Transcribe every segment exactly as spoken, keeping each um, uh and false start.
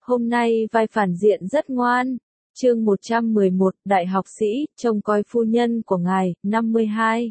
Hôm nay vai phản diện rất ngoan. Chương một trăm mười một, Đại học sĩ, trông coi phu nhân của ngài, năm mươi hai.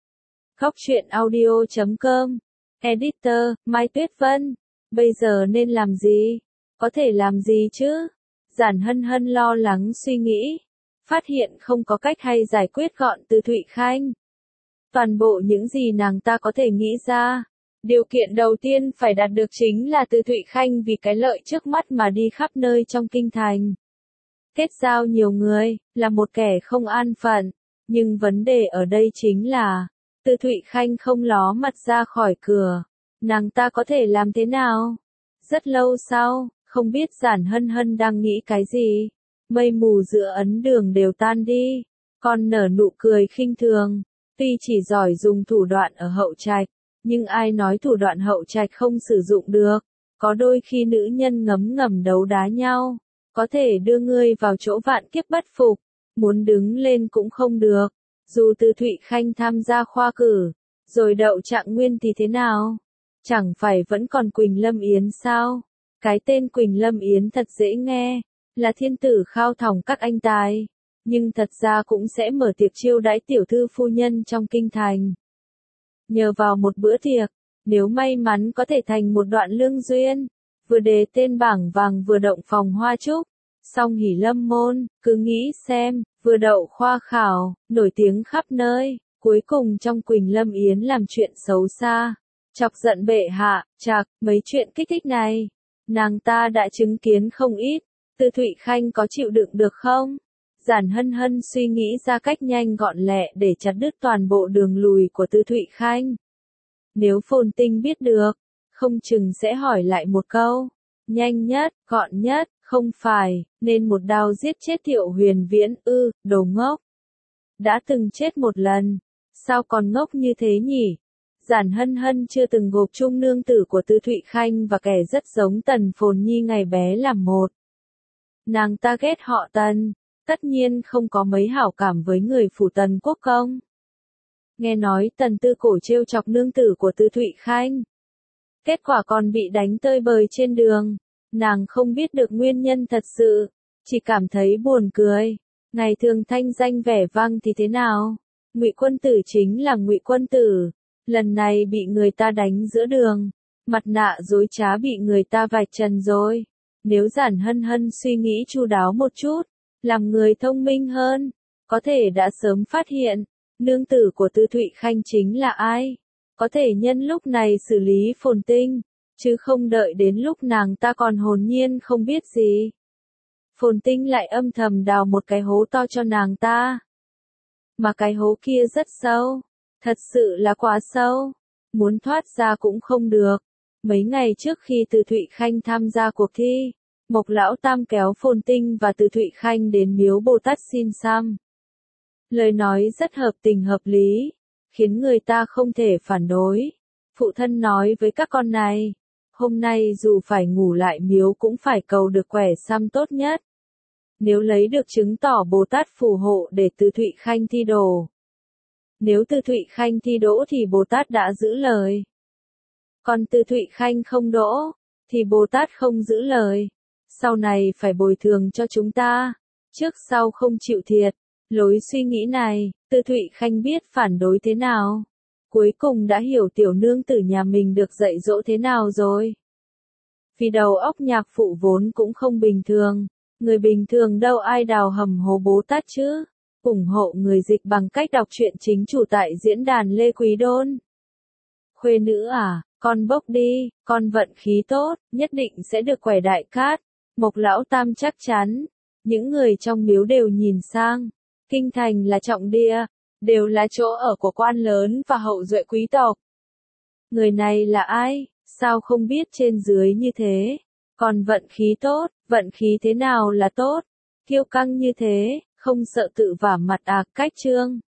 Khóc chuyện audio chấm com. Editor, Mai Tuyết Vân. Bây giờ nên làm gì? Có thể làm gì chứ? Giản Hân Hân lo lắng suy nghĩ. Phát hiện không có cách hay giải quyết gọn Từ Thụy Khanh. Toàn bộ những gì nàng ta có thể nghĩ ra. Điều kiện đầu tiên phải đạt được chính là Từ Thụy Khanh vì cái lợi trước mắt mà đi khắp nơi trong kinh thành. Kết giao nhiều người, là một kẻ không an phận. Nhưng vấn đề ở đây chính là, Từ Thụy Khanh không ló mặt ra khỏi cửa. Nàng ta có thể làm thế nào? Rất lâu sau, không biết Giản Hân Hân đang nghĩ cái gì. Mây mù giữa ấn đường đều tan đi. Con nở nụ cười khinh thường. Tuy chỉ giỏi dùng thủ đoạn ở hậu trạch, nhưng ai nói thủ đoạn hậu trạch không sử dụng được. Có đôi khi nữ nhân ngấm ngầm đấu đá nhau, có thể đưa ngươi vào chỗ vạn kiếp bất phục, muốn đứng lên cũng không được. Dù Từ Thụy Khanh tham gia khoa cử, rồi đậu trạng nguyên thì thế nào? Chẳng phải vẫn còn Quỳnh Lâm Yến sao? Cái tên Quỳnh Lâm Yến thật dễ nghe, là thiên tử khao thòng các anh tài, nhưng thật ra cũng sẽ mở tiệc chiêu đãi tiểu thư phu nhân trong kinh thành. Nhờ vào một bữa tiệc, nếu may mắn có thể thành một đoạn lương duyên, vừa đề tên bảng vàng vừa động phòng hoa trúc, song hỉ lâm môn, cứ nghĩ xem, vừa đậu khoa khảo, nổi tiếng khắp nơi, cuối cùng trong Quỳnh Lâm Yến làm chuyện xấu xa, chọc giận bệ hạ, chạc, mấy chuyện kích thích này, nàng ta đã chứng kiến không ít. Từ Thụy Khanh có chịu đựng được không? Giản Hân Hân suy nghĩ ra cách nhanh gọn lẹ để chặt đứt toàn bộ đường lùi của Từ Thụy Khanh. Nếu Phồn Tinh biết được, không chừng sẽ hỏi lại một câu. Nhanh nhất, gọn nhất, không phải, nên một đao giết chết Thiệu Huyền Viễn ư, đồ ngốc. Đã từng chết một lần, sao còn ngốc như thế nhỉ? Giản Hân Hân chưa từng gộp chung nương tử của Từ Thụy Khanh và kẻ rất giống Tần Phồn Nhi ngày bé làm một. Nàng ta ghét họ Tần, tất nhiên không có mấy hảo cảm với người phủ Tần Quốc công. Nghe nói Tần Tư Cổ trêu chọc nương tử của Từ Thụy Khanh. Kết quả còn bị đánh tơi bời trên đường. Nàng không biết được nguyên nhân thật sự, chỉ cảm thấy buồn cười. Ngày thường thanh danh vẻ vang thì thế nào? Ngụy Quân Tử chính là Ngụy Quân Tử, lần này bị người ta đánh giữa đường, mặt nạ dối trá bị người ta vạch trần rồi. Nếu Giản Hân Hân suy nghĩ chu đáo một chút, làm người thông minh hơn, có thể đã sớm phát hiện, nương tử của Từ Thụy Khanh chính là ai. Có thể nhân lúc này xử lý Phồn Tinh, chứ không đợi đến lúc nàng ta còn hồn nhiên không biết gì. Phồn Tinh lại âm thầm đào một cái hố to cho nàng ta. Mà cái hố kia rất sâu, thật sự là quá sâu, muốn thoát ra cũng không được. Mấy ngày trước khi Từ Thụy Khanh tham gia cuộc thi, Mộc Lão Tam kéo Phồn Tinh và Từ Thụy Khanh đến miếu Bồ Tát xin xăm. Lời nói rất hợp tình hợp lý, khiến người ta không thể phản đối. Phụ thân nói với các con này, hôm nay dù phải ngủ lại miếu cũng phải cầu được quẻ xăm tốt nhất. Nếu lấy được chứng tỏ Bồ Tát phù hộ để Từ Thụy Khanh thi đỗ. Nếu Từ Thụy Khanh thi đỗ thì Bồ Tát đã giữ lời. Còn Từ Thụy Khanh không đỗ, thì Bồ Tát không giữ lời. Sau này phải bồi thường cho chúng ta, trước sau không chịu thiệt. Lối suy nghĩ này, Từ Thụy Khanh biết phản đối thế nào. Cuối cùng đã hiểu tiểu nương tử nhà mình được dạy dỗ thế nào rồi. Vì đầu óc nhạc phụ vốn cũng không bình thường, người bình thường đâu ai đào hầm hố Bồ Tát chứ. ủng hộ người dịch bằng cách đọc truyện chính chủ tại diễn đàn Lê Quý Đôn. Khuê nữ à, con bốc đi, con vận khí tốt, nhất định sẽ được quẻ đại cát. Mộc Lão Tam chắc chắn. Những người trong miếu đều nhìn sang. Kinh thành là trọng địa, đều là chỗ ở của quan lớn và hậu duệ quý tộc. Người này là ai, sao không biết trên dưới như thế? Còn vận khí tốt, vận khí thế nào là tốt? Kiêu căng như thế, không sợ tự vả mặt à, cách trương.